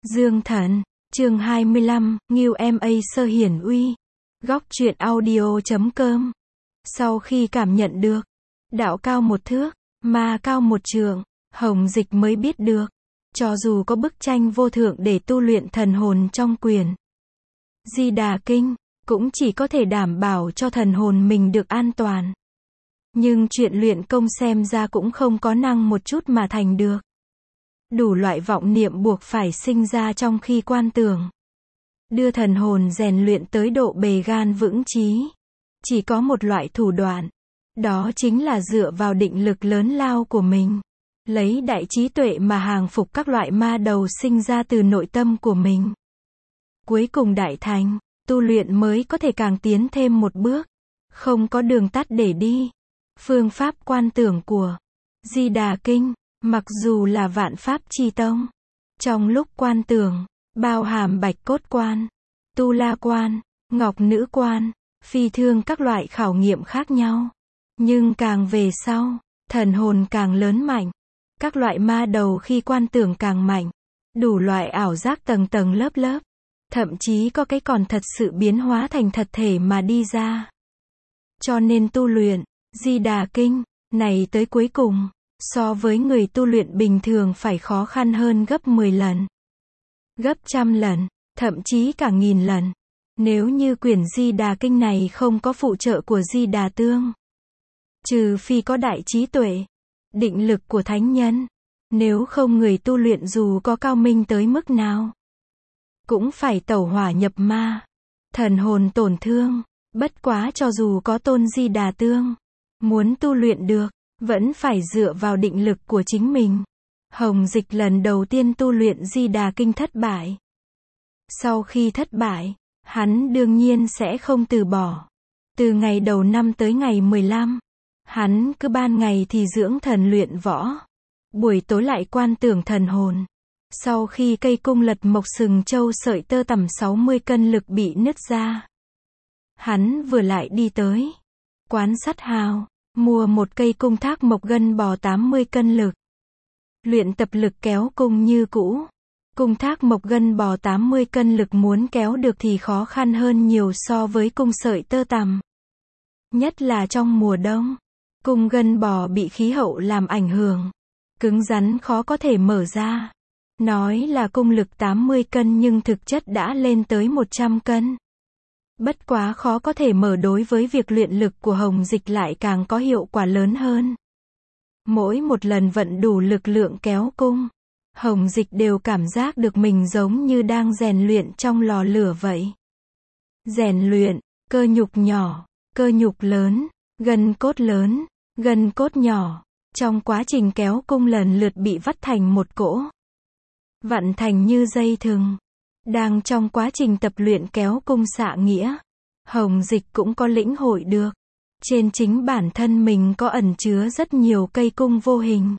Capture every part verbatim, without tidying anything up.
Dương Thần, chương hai mươi lăm, Ngưu em a Sơ Hiển Uy. Góc truyện audio chấm com. Sau khi cảm nhận được, đạo cao một thước, ma cao một trượng, Hồng Dịch mới biết được, cho dù có bức tranh vô thượng để tu luyện thần hồn trong quyển Di Đà Kinh, cũng chỉ có thể đảm bảo cho thần hồn mình được an toàn. Nhưng chuyện luyện công xem ra cũng không có năng một chút mà thành được. Đủ loại vọng niệm buộc phải sinh ra trong khi quan tưởng. Đưa thần hồn rèn luyện tới độ bề gan vững chí. Chỉ có một loại thủ đoạn. Đó chính là dựa vào định lực lớn lao của mình. Lấy đại trí tuệ mà hàng phục các loại ma đầu sinh ra từ nội tâm của mình. Cuối cùng đại thành, tu luyện mới có thể càng tiến thêm một bước. Không có đường tắt để đi. Phương pháp quan tưởng của Di Đà Kinh, mặc dù là vạn pháp chi tông, trong lúc quan tưởng, bao hàm bạch cốt quan, tu la quan, ngọc nữ quan, phi thương các loại khảo nghiệm khác nhau. Nhưng càng về sau, thần hồn càng lớn mạnh. Các loại ma đầu khi quan tưởng càng mạnh. Đủ loại ảo giác tầng tầng lớp lớp. Thậm chí có cái còn thật sự biến hóa thành thật thể mà đi ra. Cho nên tu luyện Di Đà Kinh này tới cuối cùng, so với người tu luyện bình thường phải khó khăn hơn gấp mười lần, gấp trăm lần, thậm chí cả nghìn lần. Nếu như quyển Di Đà Kinh này không có phụ trợ của Di Đà Tương, trừ phi có đại trí tuệ, định lực của thánh nhân, nếu không người tu luyện dù có cao minh tới mức nào, cũng phải tẩu hỏa nhập ma, thần hồn tổn thương. Bất quá cho dù có tôn Di Đà Tương, muốn tu luyện được, vẫn phải dựa vào định lực của chính mình. Hồng Dịch lần đầu tiên tu luyện Di Đà Kinh thất bại. Sau khi thất bại, hắn đương nhiên sẽ không từ bỏ. Từ ngày đầu năm tới ngày mười lăm, hắn cứ ban ngày thì dưỡng thần luyện võ, buổi tối lại quan tưởng thần hồn. Sau khi cây cung lật mộc sừng châu sợi tơ tầm sáu mươi cân lực bị nứt ra, hắn vừa lại đi tới quán sắt hào, mua một cây cung thác mộc gân bò tám mươi cân lực. Luyện tập lực kéo cung như cũ. Cung thác mộc gân bò tám mươi cân lực muốn kéo được thì khó khăn hơn nhiều so với cung sợi tơ tằm. Nhất là trong mùa đông, cung gân bò bị khí hậu làm ảnh hưởng, cứng rắn khó có thể mở ra. Nói là cung lực tám mươi cân nhưng thực chất đã lên tới một trăm cân. Bất quá khó có thể mở đối với việc luyện lực của Hồng Dịch lại càng có hiệu quả lớn hơn. Mỗi một lần vận đủ lực lượng kéo cung, Hồng Dịch đều cảm giác được mình giống như đang rèn luyện trong lò lửa vậy. Rèn luyện, cơ nhục nhỏ, cơ nhục lớn, gân cốt lớn, gân cốt nhỏ. Trong quá trình kéo cung lần lượt bị vắt thành một cỗ, vặn thành như dây thừng. Đang trong quá trình tập luyện kéo cung xạ nghĩa, Hồng Dịch cũng có lĩnh hội được. Trên chính bản thân mình có ẩn chứa rất nhiều cây cung vô hình.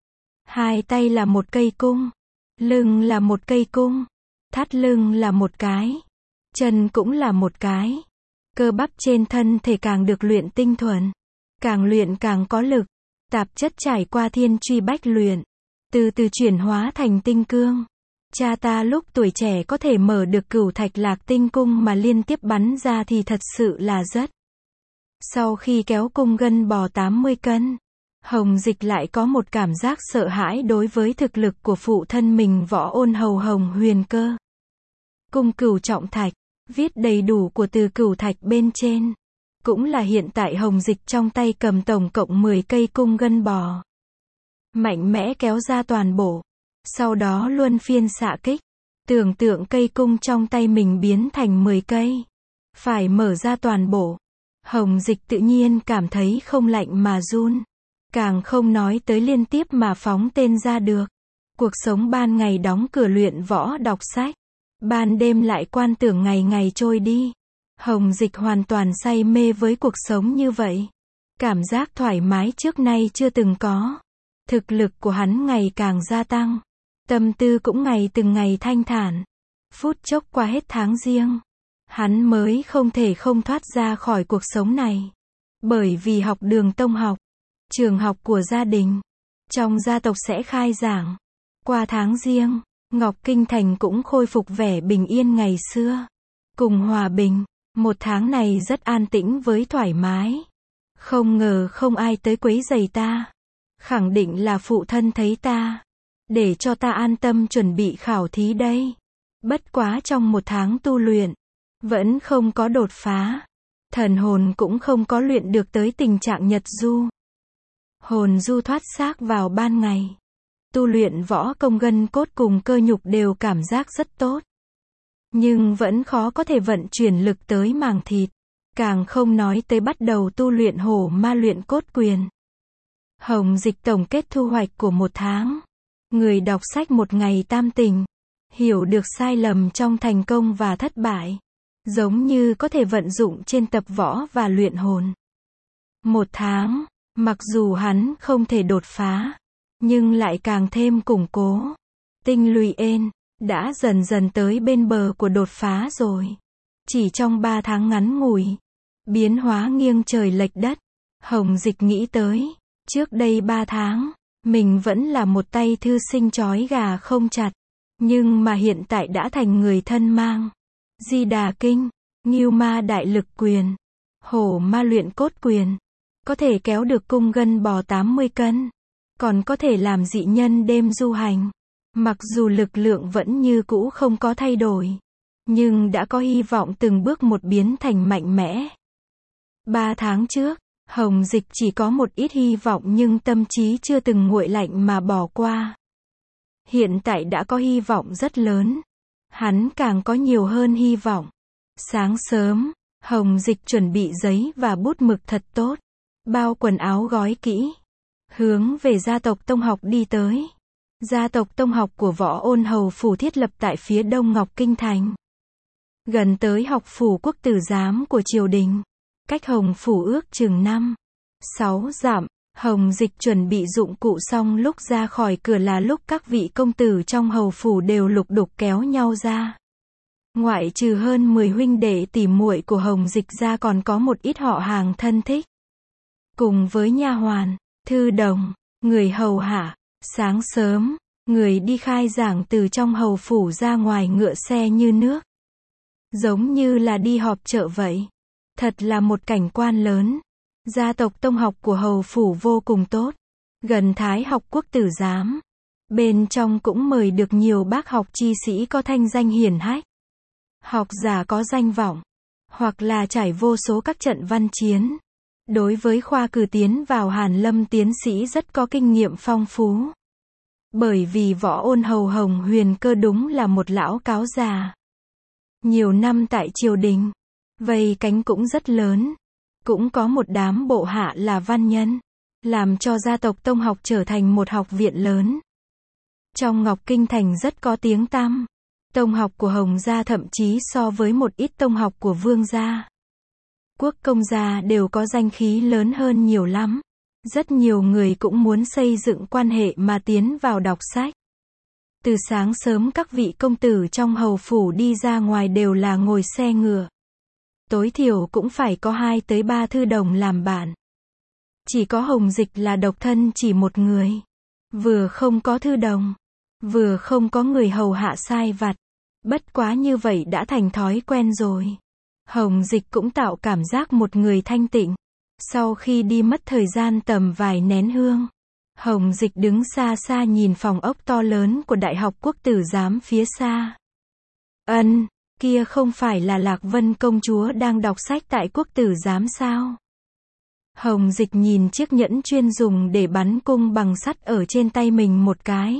Hai tay là một cây cung, lưng là một cây cung, thắt lưng là một cái, chân cũng là một cái. Cơ bắp trên thân thể càng được luyện tinh thuần, càng luyện càng có lực. Tạp chất trải qua thiên truy bách luyện, từ từ chuyển hóa thành tinh cương. Cha ta lúc tuổi trẻ có thể mở được cửu thạch lạc tinh cung mà liên tiếp bắn ra thì thật sự là rất. Sau khi kéo cung gân bò tám mươi cân, Hồng Dịch lại có một cảm giác sợ hãi đối với thực lực của phụ thân mình Võ Ôn Hầu Hồng Huyền Cơ. Cung cửu trọng thạch, viết đầy đủ của từ cửu thạch bên trên. Cũng là hiện tại Hồng Dịch trong tay cầm tổng cộng mười cây cung gân bò. Mạnh mẽ kéo ra toàn bộ. Sau đó luân phiên xạ kích. Tưởng tượng cây cung trong tay mình biến thành mười cây. Phải mở ra toàn bộ. Hồng Dịch tự nhiên cảm thấy không lạnh mà run. Càng không nói tới liên tiếp mà phóng tên ra được. Cuộc sống ban ngày đóng cửa luyện võ đọc sách. Ban đêm lại quan tưởng ngày ngày trôi đi. Hồng Dịch hoàn toàn say mê với cuộc sống như vậy. Cảm giác thoải mái trước nay chưa từng có. Thực lực của hắn ngày càng gia tăng. Tâm tư cũng ngày từng ngày thanh thản. Phút chốc qua hết tháng Giêng, hắn mới không thể không thoát ra khỏi cuộc sống này. Bởi vì học đường tông học, trường học của gia đình, trong gia tộc sẽ khai giảng. Qua tháng Giêng, Ngọc Kinh Thành cũng khôi phục vẻ bình yên ngày xưa. Cùng hòa bình, một tháng này rất an tĩnh với thoải mái. Không ngờ không ai tới quấy rầy ta. Khẳng định là phụ thân thấy ta, để cho ta an tâm chuẩn bị khảo thí đây. Bất quá trong một tháng tu luyện, vẫn không có đột phá. Thần hồn cũng không có luyện được tới tình trạng nhật du. Hồn du thoát xác vào ban ngày. Tu luyện võ công gân cốt cùng cơ nhục đều cảm giác rất tốt. Nhưng vẫn khó có thể vận chuyển lực tới màng thịt. Càng không nói tới bắt đầu tu luyện hổ ma luyện cốt quyền. Hồng Dịch tổng kết thu hoạch của một tháng. Người đọc sách một ngày tam tình. Hiểu được sai lầm trong thành công và thất bại. Giống như có thể vận dụng trên tập võ và luyện hồn. Một tháng, mặc dù hắn không thể đột phá, nhưng lại càng thêm củng cố. Tinh lùi ên, đã dần dần tới bên bờ của đột phá rồi. Chỉ trong ba tháng ngắn ngủi, biến hóa nghiêng trời lệch đất. Hồng Dịch nghĩ tới, trước đây ba tháng, mình vẫn là một tay thư sinh trói gà không chặt. Nhưng mà hiện tại đã thành người thân mang. Di Đà Kinh, Ngưu Ma Đại Lực Quyền, Hổ Ma Luyện Cốt Quyền. Có thể kéo được cung gân bò tám mươi cân. Còn có thể làm dị nhân đêm du hành. Mặc dù lực lượng vẫn như cũ không có thay đổi. Nhưng đã có hy vọng từng bước một biến thành mạnh mẽ. Ba tháng trước, Hồng Dịch chỉ có một ít hy vọng nhưng tâm trí chưa từng nguội lạnh mà bỏ qua. Hiện tại đã có hy vọng rất lớn. Hắn càng có nhiều hơn hy vọng. Sáng sớm, Hồng Dịch chuẩn bị giấy và bút mực thật tốt. Bao quần áo gói kỹ. Hướng về gia tộc Tông Học đi tới. Gia tộc Tông Học của Võ Ôn Hầu Phủ thiết lập tại phía đông Ngọc Kinh Thành. Gần tới học phủ quốc tử giám của triều đình. Cách Hồng Phủ ước chừng năm, sáu dặm. Hồng Dịch chuẩn bị dụng cụ xong lúc ra khỏi cửa là lúc các vị công tử trong hầu phủ đều lục đục kéo nhau ra. Ngoại trừ hơn mười huynh đệ tỉ muội của Hồng Dịch ra còn có một ít họ hàng thân thích. Cùng với nha hoàn, thư đồng, người hầu hạ. Sáng sớm, người đi khai giảng từ trong hầu phủ ra ngoài ngựa xe như nước. Giống như là đi họp chợ vậy. Thật là một cảnh quan lớn. Gia tộc Tông Học của hầu phủ vô cùng tốt. Gần Thái học quốc tử giám. Bên trong cũng mời được nhiều bác học chi sĩ có thanh danh hiển hách. Học giả có danh vọng. Hoặc là trải vô số các trận văn chiến. Đối với khoa cử tiến vào Hàn Lâm tiến sĩ rất có kinh nghiệm phong phú. Bởi vì Võ Ôn Hầu Hồng Huyền Cơ đúng là một lão cáo già. Nhiều năm tại triều đình. Vây cánh cũng rất lớn. Cũng có một đám bộ hạ là văn nhân. Làm cho gia tộc Tông Học trở thành một học viện lớn. Trong Ngọc Kinh Thành rất có tiếng tăm. Tông học của Hồng gia thậm chí so với một ít tông học của Vương gia. Quốc công gia đều có danh khí lớn hơn nhiều lắm. Rất nhiều người cũng muốn xây dựng quan hệ mà tiến vào đọc sách. Từ sáng sớm các vị công tử trong hầu phủ đi ra ngoài đều là ngồi xe ngựa. Tối thiểu cũng phải có hai tới ba thư đồng làm bạn. Chỉ có Hồng Dịch là độc thân chỉ một người. Vừa không có thư đồng, vừa không có người hầu hạ sai vặt. Bất quá như vậy đã thành thói quen rồi. Hồng Dịch cũng tạo cảm giác một người thanh tịnh. Sau khi đi mất thời gian tầm vài nén hương, Hồng Dịch đứng xa xa nhìn phòng ốc to lớn của Đại học Quốc tử giám phía xa. Ân, kia không phải là Lạc Vân công chúa đang đọc sách tại Quốc tử giám sao? Hồng Dịch nhìn chiếc nhẫn chuyên dùng để bắn cung bằng sắt ở trên tay mình một cái.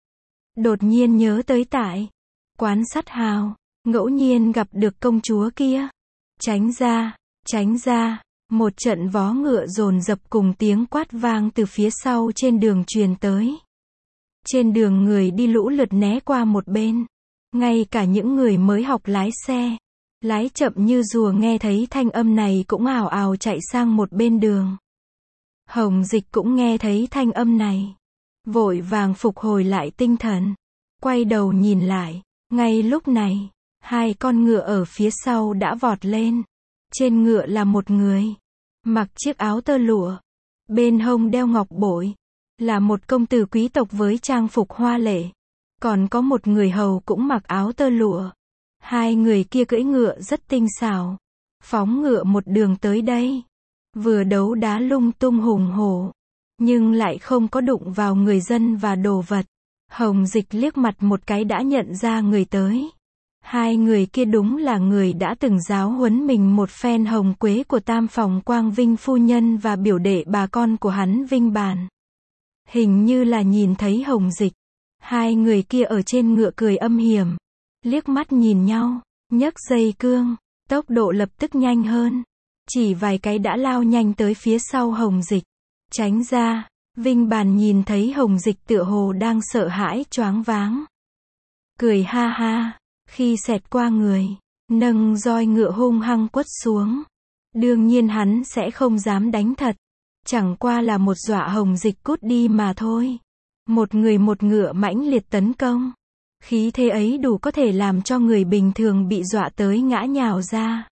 Đột nhiên nhớ tới tại quán sắt hào, ngẫu nhiên gặp được công chúa kia. Tránh ra, tránh ra, một trận vó ngựa dồn dập cùng tiếng quát vang từ phía sau trên đường truyền tới. Trên đường người đi lũ lượt né qua một bên. Ngay cả những người mới học lái xe, lái chậm như rùa nghe thấy thanh âm này cũng ào ào chạy sang một bên đường. Hồng Dịch cũng nghe thấy thanh âm này. Vội vàng phục hồi lại tinh thần. Quay đầu nhìn lại. Ngay lúc này, hai con ngựa ở phía sau đã vọt lên. Trên ngựa là một người. Mặc chiếc áo tơ lụa. Bên hông đeo ngọc bội. Là một công tử quý tộc với trang phục hoa lệ. Còn có một người hầu cũng mặc áo tơ lụa. Hai người kia cưỡi ngựa rất tinh xảo. Phóng ngựa một đường tới đây. Vừa đấu đá lung tung hùng hổ. Nhưng lại không có đụng vào người dân và đồ vật. Hồng Dịch liếc mặt một cái đã nhận ra người tới. Hai người kia đúng là người đã từng giáo huấn mình một phen Hồng Quế của Tam Phòng Quang Vinh phu nhân và biểu đệ bà con của hắn Vinh Bàn. Hình như là nhìn thấy Hồng Dịch. Hai người kia ở trên ngựa cười âm hiểm. Liếc mắt nhìn nhau, nhấc dây cương, tốc độ lập tức nhanh hơn. Chỉ vài cái đã lao nhanh tới phía sau Hồng Dịch. Tránh ra, Vinh Bàn nhìn thấy Hồng Dịch tựa hồ đang sợ hãi choáng váng. Cười ha ha, khi xẹt qua người, nâng roi ngựa hung hăng quất xuống. Đương nhiên hắn sẽ không dám đánh thật. Chẳng qua là một dọa Hồng Dịch cút đi mà thôi. Một người một ngựa mãnh liệt tấn công. Khí thế ấy đủ có thể làm cho người bình thường bị dọa tới ngã nhào ra.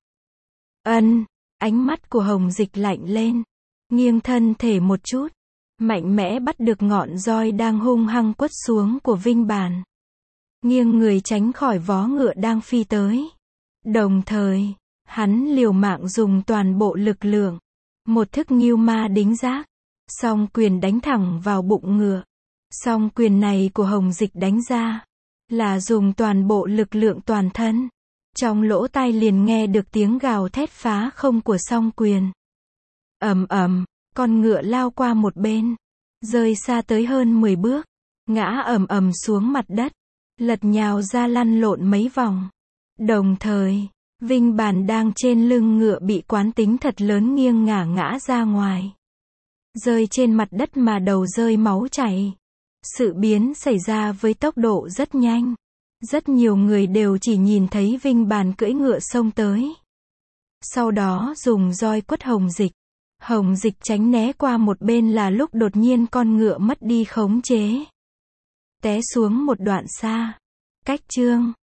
Ân, ánh mắt của Hồng Dịch lạnh lên. Nghiêng thân thể một chút. Mạnh mẽ bắt được ngọn roi đang hung hăng quất xuống của Vinh Bàn. Nghiêng người tránh khỏi vó ngựa đang phi tới. Đồng thời, hắn liều mạng dùng toàn bộ lực lượng. Một thức Ngưu Ma Đính Giác. Song quyền đánh thẳng vào bụng ngựa. Song quyền này của Hồng Dịch đánh ra. Là dùng toàn bộ lực lượng toàn thân. Trong lỗ tai liền nghe được tiếng gào thét phá không của song quyền. Ầm ầm, con ngựa lao qua một bên. Rơi xa tới hơn mười bước. Ngã ầm ầm xuống mặt đất. Lật nhào ra lăn lộn mấy vòng. Đồng thời, Vinh Bàn đang trên lưng ngựa bị quán tính thật lớn nghiêng ngả ngã ra ngoài. Rơi trên mặt đất mà đầu rơi máu chảy. Sự biến xảy ra với tốc độ rất nhanh. Rất nhiều người đều chỉ nhìn thấy Vinh Bàn cưỡi ngựa xông tới. Sau đó dùng roi quất Hồng Dịch. Hồng Dịch tránh né qua một bên là lúc đột nhiên con ngựa mất đi khống chế. Té xuống một đoạn xa. Cách chương